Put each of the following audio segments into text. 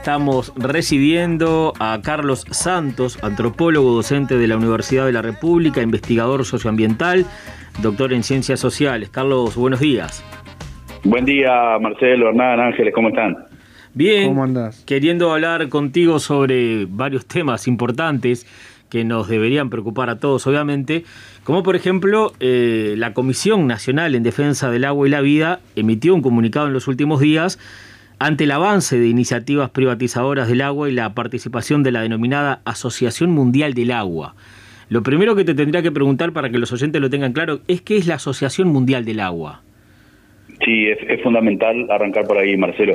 estamos recibiendo a Carlos Santos, antropólogo, docente de la Universidad de la República, investigador socioambiental, doctor en ciencias sociales. Carlos, buenos días. Buen día, Marcelo, Hernán, Ángeles, ¿cómo están? Bien, ¿Cómo andás? Queriendo hablar contigo sobre varios temas importantes que nos deberían preocupar a todos, obviamente, como por ejemplo, la Comisión Nacional en Defensa del Agua y la Vida emitió un comunicado en los últimos días ante el avance de iniciativas privatizadoras del agua y la participación de la denominada Asociación Mundial del Agua. Lo primero que te tendría que preguntar para que los oyentes lo tengan claro es ¿qué es la Asociación Mundial del Agua? Sí, es fundamental arrancar por ahí, Marcelo.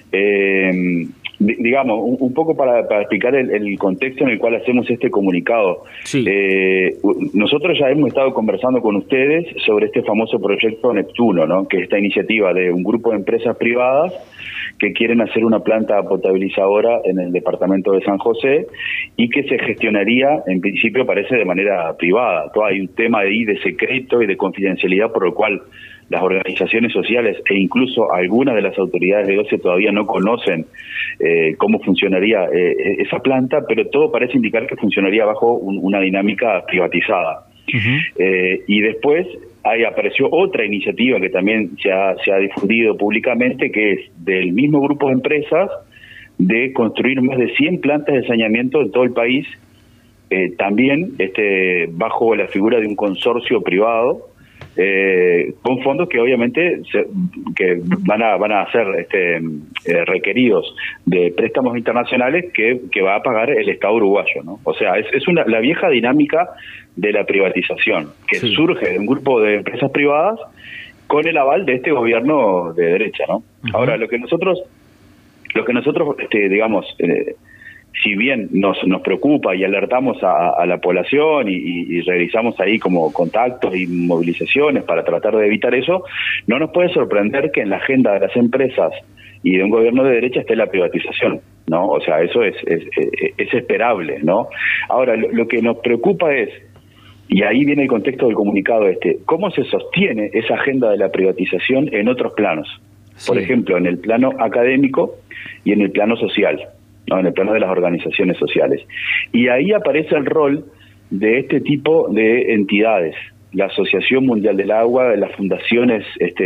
Digamos, un poco para explicar el contexto en el cual hacemos este comunicado. Sí. Nosotros ya hemos estado conversando con ustedes sobre este famoso proyecto Neptuno, ¿no? Que es esta iniciativa de un grupo de empresas privadas que quieren hacer una planta potabilizadora en el departamento de San José y que se gestionaría, en principio parece, de manera privada. Hay un tema ahí de secreto y de confidencialidad por lo cual las organizaciones sociales e incluso algunas de las autoridades de OCE todavía no conocen cómo funcionaría esa planta, pero todo parece indicar que funcionaría bajo una dinámica privatizada. Uh-huh. Y después apareció otra iniciativa que también se ha difundido públicamente, que es del mismo grupo de empresas, de construir más de 100 plantas de saneamiento en todo el país, también bajo la figura de un consorcio privado, con fondos que obviamente que van a ser requeridos de préstamos internacionales que va a pagar el Estado uruguayo, ¿no? O sea, es la vieja dinámica de la privatización que sí surge de un grupo de empresas privadas con el aval de este gobierno de derecha, ¿no? Uh-huh. Ahora, lo que nosotros digamos, si bien nos preocupa y alertamos a la población y realizamos ahí como contactos y movilizaciones para tratar de evitar eso, no nos puede sorprender que en la agenda de las empresas y de un gobierno de derecha esté la privatización, ¿no? O sea, eso es esperable, ¿no? Ahora, lo que nos preocupa es, y ahí viene el contexto del comunicado ¿cómo se sostiene esa agenda de la privatización en otros planos? Sí. Por ejemplo, en el plano académico y en el plano social, ¿no? En el plano de las organizaciones sociales. Y ahí aparece el rol de este tipo de entidades, la Asociación Mundial del Agua, las fundaciones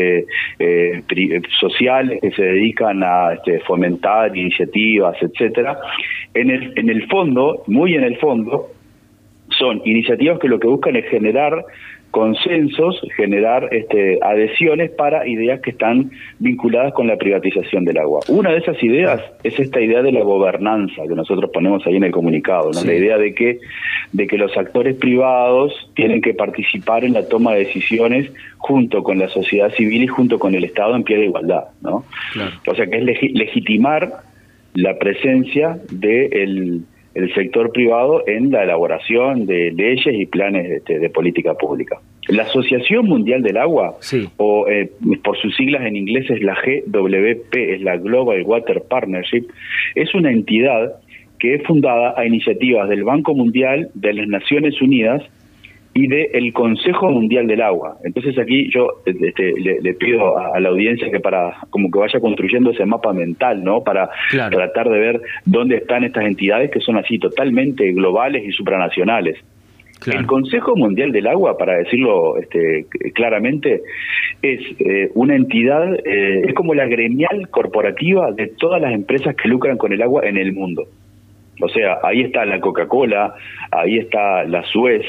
sociales que se dedican a fomentar iniciativas, etcétera. En el fondo, muy en el fondo, son iniciativas que lo que buscan es generar consensos, generar adhesiones para ideas que están vinculadas con la privatización del agua. Una de esas ideas es esta idea de la gobernanza que nosotros ponemos ahí en el comunicado, ¿no? Sí. La idea de que los actores privados tienen que participar en la toma de decisiones junto con la sociedad civil y junto con el Estado en pie de igualdad, ¿no? Claro. O sea que es legitimar la presencia del sector privado en la elaboración de leyes y planes de política pública. La Asociación Mundial del Agua, sí, o por sus siglas en inglés es la GWP, es la Global Water Partnership, es una entidad que es fundada a iniciativas del Banco Mundial, de las Naciones Unidas y del Consejo Mundial del Agua. Entonces aquí yo le pido a la audiencia que como que vaya construyendo ese mapa mental, ¿no? Para tratar de ver dónde están estas entidades que son así totalmente globales y supranacionales. Claro. El Consejo Mundial del Agua, para decirlo claramente, es una entidad, es como la gremial corporativa de todas las empresas que lucran con el agua en el mundo. O sea, ahí está la Coca-Cola, ahí está la Suez,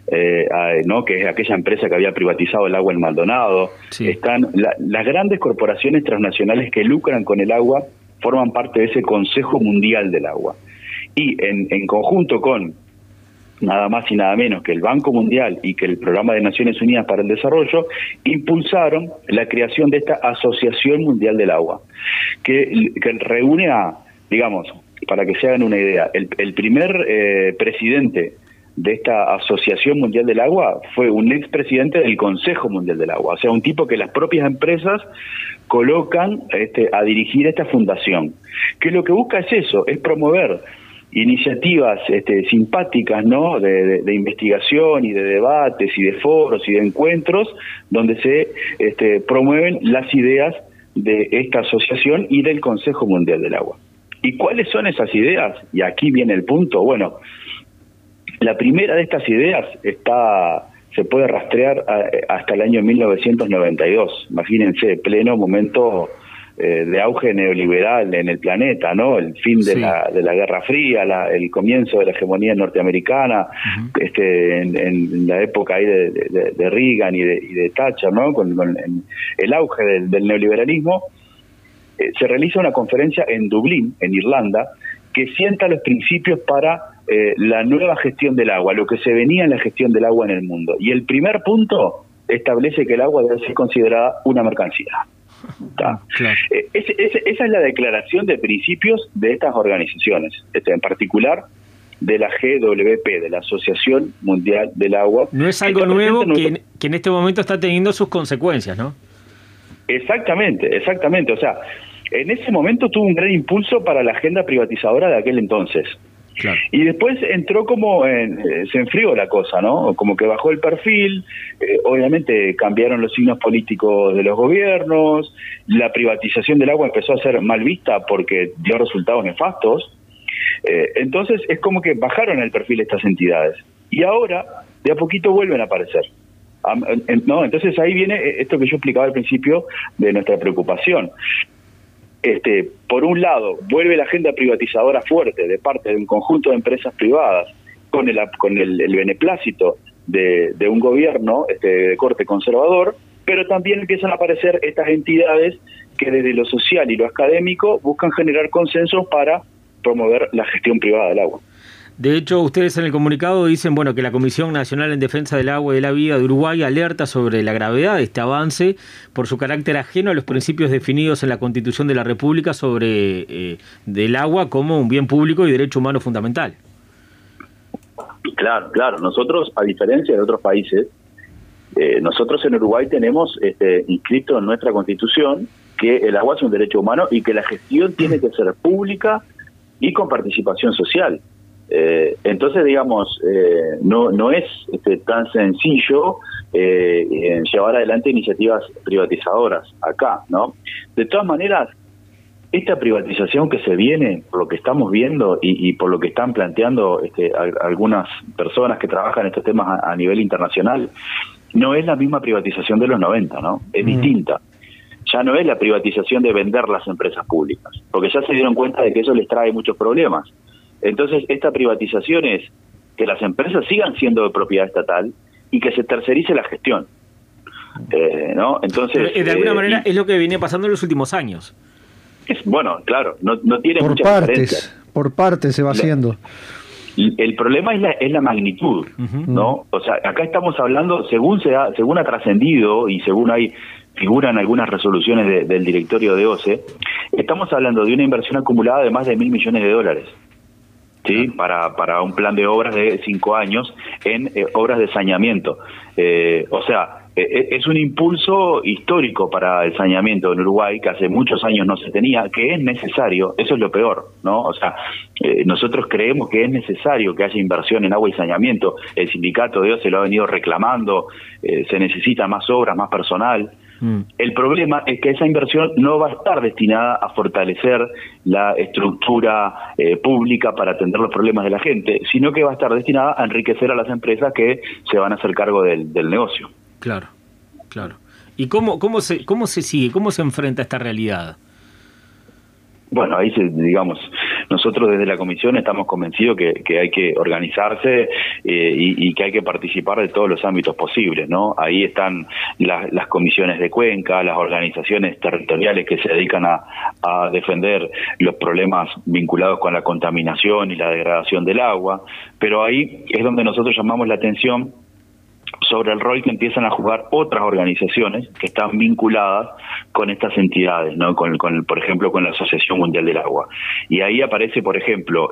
¿no? Que es aquella empresa que había privatizado el agua en Maldonado. Sí. Están las grandes corporaciones transnacionales que lucran con el agua, forman parte de ese Consejo Mundial del Agua. Y en conjunto con nada más y nada menos que el Banco Mundial y que el Programa de Naciones Unidas para el Desarrollo, impulsaron la creación de esta Asociación Mundial del Agua, que reúne digamos, para que se hagan una idea, el primer presidente de esta Asociación Mundial del Agua fue un expresidente del Consejo Mundial del Agua, o sea, un tipo que las propias empresas colocan a dirigir esta fundación, que lo que busca es eso, es promover iniciativas simpáticas, ¿no? De investigación y de debates y de foros y de encuentros donde se promueven las ideas de esta asociación y del Consejo Mundial del Agua. ¿Y cuáles son esas ideas? Y aquí viene el punto. Bueno, la primera de estas ideas se puede rastrear hasta el año 1992. Imagínense, pleno momento de auge neoliberal en el planeta, ¿no? El fin de la Guerra Fría, el comienzo de la hegemonía norteamericana, en la época ahí de Reagan y de Thatcher, ¿no? Con el auge del neoliberalismo. Se realiza una conferencia en Dublín, en Irlanda, que sienta los principios para la nueva gestión del agua, lo que se venía en la gestión del agua en el mundo. Y el primer punto establece que el agua debe ser considerada una mercancía. Claro. Esa es la declaración de principios de estas organizaciones, en particular de la GWP, de la Asociación Mundial del Agua. No es algo nuevo que en este momento está teniendo sus consecuencias, ¿no? Exactamente. O sea, en ese momento tuvo un gran impulso para la agenda privatizadora de aquel entonces. Claro. Y después entró se enfrió la cosa, ¿no? Como que bajó el perfil, obviamente cambiaron los signos políticos de los gobiernos, la privatización del agua empezó a ser mal vista porque dio resultados nefastos, entonces es como que bajaron el perfil de estas entidades. Y ahora, de a poquito vuelven a aparecer. ¿No? Entonces ahí viene esto que yo explicaba al principio de nuestra preocupación. Por un lado, vuelve la agenda privatizadora fuerte de parte de un conjunto de empresas privadas con el beneplácito de un gobierno de corte conservador, pero también empiezan a aparecer estas entidades que desde lo social y lo académico buscan generar consensos para promover la gestión privada del agua. De hecho, ustedes en el comunicado dicen que la Comisión Nacional en Defensa del Agua y de la Vida de Uruguay alerta sobre la gravedad de este avance por su carácter ajeno a los principios definidos en la Constitución de la República sobre del agua como un bien público y derecho humano fundamental. Claro. Nosotros, a diferencia de otros países, nosotros en Uruguay tenemos inscrito en nuestra Constitución que el agua es un derecho humano y que la gestión tiene que ser pública y con participación social. Entonces, digamos, no es tan sencillo llevar adelante iniciativas privatizadoras acá, ¿no? De todas maneras, esta privatización que se viene, por lo que estamos viendo y por lo que están planteando algunas personas que trabajan en estos temas a nivel internacional, no es la misma privatización de los 90, ¿no? Es distinta. Ya no es la privatización de vender las empresas públicas, porque ya se dieron cuenta de que eso les trae muchos problemas. Entonces, esta privatización es que las empresas sigan siendo de propiedad estatal y que se tercerice la gestión, ¿no? Entonces, de alguna manera es lo que viene pasando en los últimos años. Bueno, claro, no tiene mucha diferencia. Por partes se va haciendo. El problema es la magnitud, ¿no? O sea, acá estamos hablando, según ha trascendido y según figuran algunas resoluciones del directorio de OCE, estamos hablando de una inversión acumulada de más de $1.000 millones. ¿Sí? Para un plan de obras de 5 años en obras de saneamiento. O sea, es un impulso histórico para el saneamiento en Uruguay, que hace muchos años no se tenía, que es necesario, eso es lo peor, ¿no? O sea, nosotros creemos que es necesario que haya inversión en agua y saneamiento. El sindicato de OCE lo ha venido reclamando, se necesita más obras, más personal. El problema es que esa inversión no va a estar destinada a fortalecer la estructura pública para atender los problemas de la gente, sino que va a estar destinada a enriquecer a las empresas que se van a hacer cargo del negocio. Claro. ¿Y cómo se sigue? ¿Cómo se enfrenta a esta realidad? Bueno, ahí digamos, nosotros desde la comisión estamos convencidos que hay que organizarse y que hay que participar de todos los ámbitos posibles, ¿no? Ahí están las comisiones de cuenca, las organizaciones territoriales que se dedican a defender los problemas vinculados con la contaminación y la degradación del agua, pero ahí es donde nosotros llamamos la atención sobre el rol que empiezan a jugar otras organizaciones que están vinculadas con estas entidades, ¿no? Por ejemplo, con la Asociación Mundial del Agua. Y ahí aparece, por ejemplo,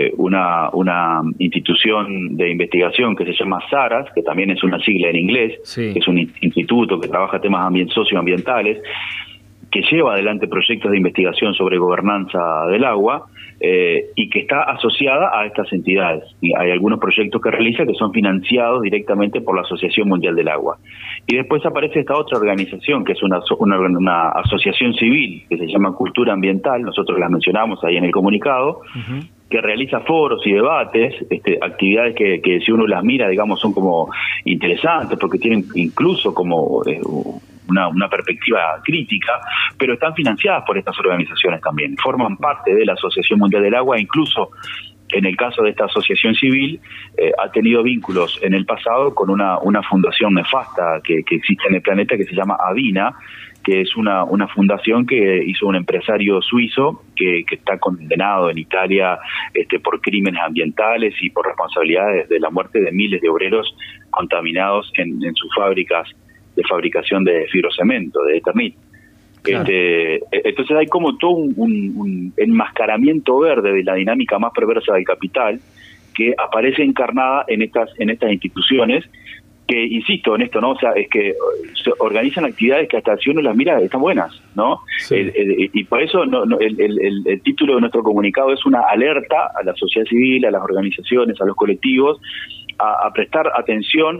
una institución de investigación que se llama SARAS, que también es una sigla en inglés, que es un instituto que trabaja temas socioambientales, que lleva adelante proyectos de investigación sobre gobernanza del agua, y que está asociada a estas entidades. Y hay algunos proyectos que realiza que son financiados directamente por la Asociación Mundial del Agua. Y después aparece esta otra organización, que es una asociación civil, que se llama Cultura Ambiental, nosotros la mencionamos ahí en el comunicado, que realiza foros y debates, actividades que si uno las mira, digamos, son como interesantes, porque tienen incluso como una perspectiva crítica, pero están financiadas por estas organizaciones también, forman parte de la Asociación Mundial del Agua, incluso en el caso de esta asociación civil, ha tenido vínculos en el pasado con una fundación nefasta que existe en el planeta, que se llama Avina, que es una fundación que hizo un empresario suizo que está condenado en Italia por crímenes ambientales y por responsabilidades de la muerte de miles de obreros contaminados en sus fábricas de fabricación de fibrocemento, de Eternit. Claro. Entonces hay como todo un enmascaramiento verde de la dinámica más perversa del capital que aparece encarnada en estas instituciones que, insisto en esto, ¿no? O sea, es que se organizan actividades que hasta si uno las mira están buenas, ¿no? Sí. Y por eso el título de nuestro comunicado es una alerta a la sociedad civil, a las organizaciones, a los colectivos, a prestar atención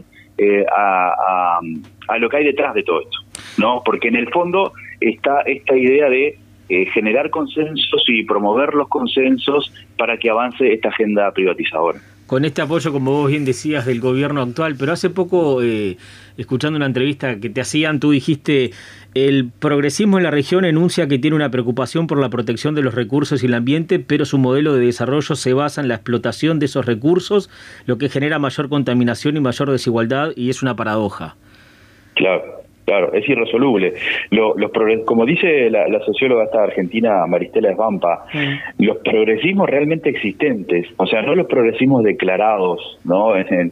a lo que hay detrás de todo esto, ¿no? Porque en el fondo está esta idea de generar consensos y promover los consensos para que avance esta agenda privatizadora. Con este apoyo, como vos bien decías, del gobierno actual, pero hace poco, escuchando una entrevista que te hacían, tú dijiste: el progresismo en la región enuncia que tiene una preocupación por la protección de los recursos y el ambiente, pero su modelo de desarrollo se basa en la explotación de esos recursos, lo que genera mayor contaminación y mayor desigualdad, y es una paradoja. Claro, es irresoluble. Como dice la socióloga esta argentina Maristela Svampa, los progresismos realmente existentes, o sea, no los progresismos declarados, ¿no? en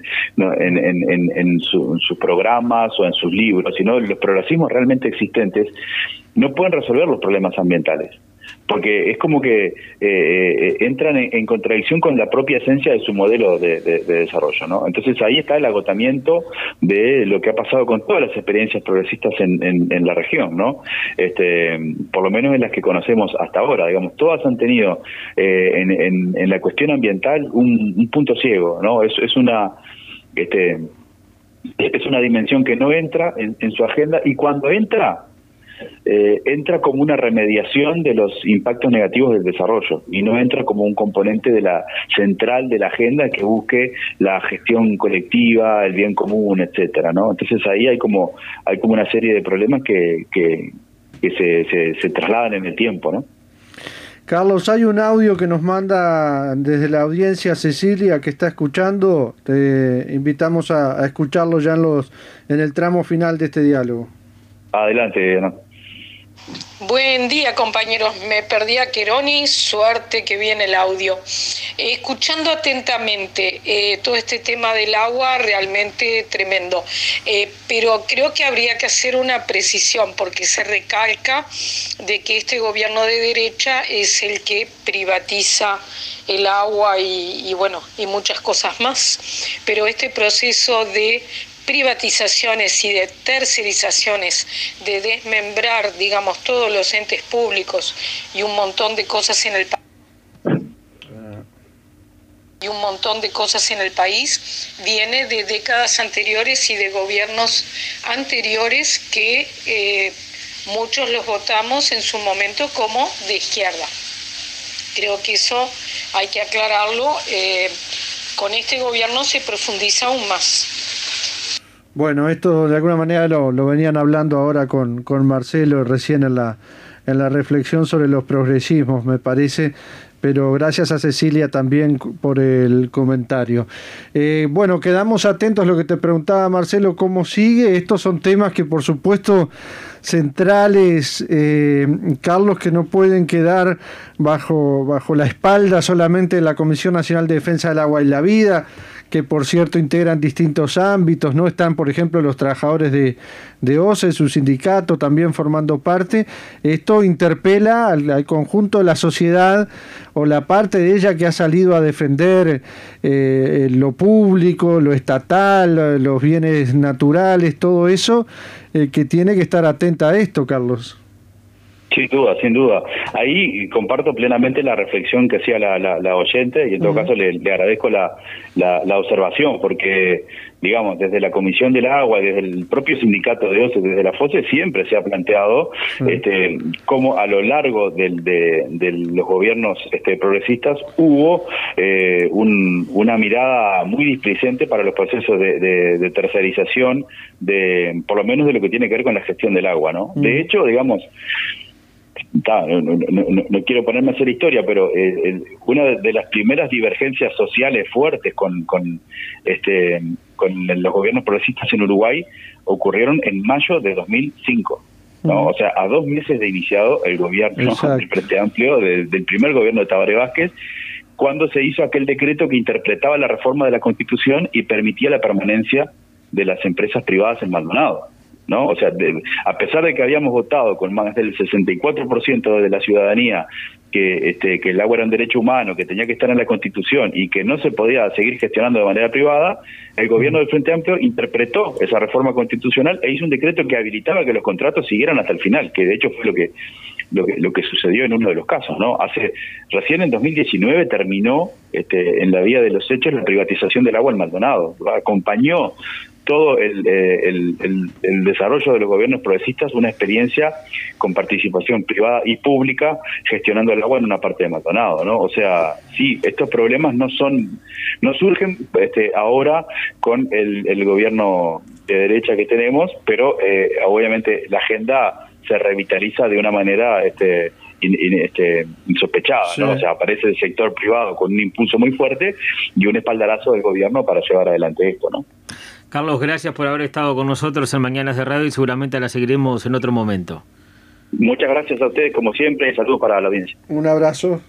sus programas o en sus libros, sino los progresismos realmente existentes no pueden resolver los problemas ambientales, porque es como que entran en contradicción con la propia esencia de su modelo de desarrollo, ¿no? Entonces ahí está el agotamiento de lo que ha pasado con todas las experiencias progresistas en la región, ¿no? Por lo menos en las que conocemos hasta ahora, digamos, todas han tenido en la cuestión ambiental un punto ciego, ¿no? Es una dimensión que no entra en su agenda, y cuando entra como una remediación de los impactos negativos del desarrollo, y no entra como un componente de la central de la agenda que busque la gestión colectiva, el bien común, etcétera, ¿no? Entonces ahí hay como una serie de problemas que se trasladan en el tiempo, ¿no? Carlos, hay un audio que nos manda desde la audiencia Cecilia, que está escuchando. Te invitamos a escucharlo ya en el tramo final de este diálogo. Adelante, Ana. Buen día, compañeros. Me perdí a Queroni, suerte que viene el audio. Escuchando atentamente todo este tema del agua, realmente tremendo. Pero creo que habría que hacer una precisión, porque se recalca de que este gobierno de derecha es el que privatiza el agua y muchas cosas más. Pero este proceso de privatizaciones y de tercerizaciones, de desmembrar, digamos, todos los entes públicos y un montón de cosas en el país, viene de décadas anteriores y de gobiernos anteriores que muchos los votamos en su momento como de izquierda. Creo que eso hay que aclararlo. Con este gobierno se profundiza aún más. Bueno, esto de alguna manera lo venían hablando ahora con Marcelo recién en la reflexión sobre los progresismos, me parece, pero gracias a Cecilia también por el comentario. Quedamos atentos a lo que te preguntaba Marcelo, ¿cómo sigue? Estos son temas que por supuesto centrales, Carlos, que no pueden quedar bajo la espalda solamente de la Comisión Nacional de Defensa del Agua y la Vida, que por cierto integran distintos ámbitos, ¿no? Están, por ejemplo, los trabajadores de OCE, su sindicato, también formando parte. Esto interpela al conjunto de la sociedad, o la parte de ella que ha salido a defender lo público, lo estatal, los bienes naturales, todo eso, que tiene que estar atenta a esto, Carlos. Sin duda, sin duda. Ahí comparto plenamente la reflexión que hacía la oyente y en todo caso le agradezco la observación porque, digamos, desde la Comisión del Agua, desde el propio sindicato de OCE, desde la FOSE, siempre se ha planteado cómo a lo largo de los gobiernos progresistas hubo una mirada muy displicente para los procesos de tercerización, por lo menos de lo que tiene que ver con la gestión del agua, ¿no? De hecho, digamos, no quiero ponerme a hacer historia, pero una de las primeras divergencias sociales fuertes con los gobiernos progresistas en Uruguay ocurrieron en mayo de 2005, ¿no? O sea, a 2 meses de iniciado el gobierno del Frente Amplio, del primer gobierno de Tabaré Vázquez, cuando se hizo aquel decreto que interpretaba la reforma de la Constitución y permitía la permanencia de las empresas privadas en Maldonado, ¿no? O sea, a pesar de que habíamos votado con más del 64% de la ciudadanía que el agua era un derecho humano, que tenía que estar en la Constitución y que no se podía seguir gestionando de manera privada, el gobierno del Frente Amplio interpretó esa reforma constitucional e hizo un decreto que habilitaba que los contratos siguieran hasta el final, que de hecho fue lo que sucedió en uno de los casos, ¿no? Recién en 2019 terminó en la vía de los hechos la privatización del agua en Maldonado. Acompañó todo el desarrollo de los gobiernos progresistas una experiencia con participación privada y pública gestionando el agua en una parte de Maldonado, ¿no? O sea, sí, estos problemas no surgen ahora con el gobierno de derecha que tenemos, pero obviamente la agenda se revitaliza de una manera insospechada, ¿no? O sea, aparece el sector privado con un impulso muy fuerte y un espaldarazo del gobierno para llevar adelante esto, ¿no? Carlos, gracias por haber estado con nosotros en Mañanas de Radio y seguramente la seguiremos en otro momento. Muchas gracias a ustedes, como siempre, y saludos para la audiencia. Un abrazo.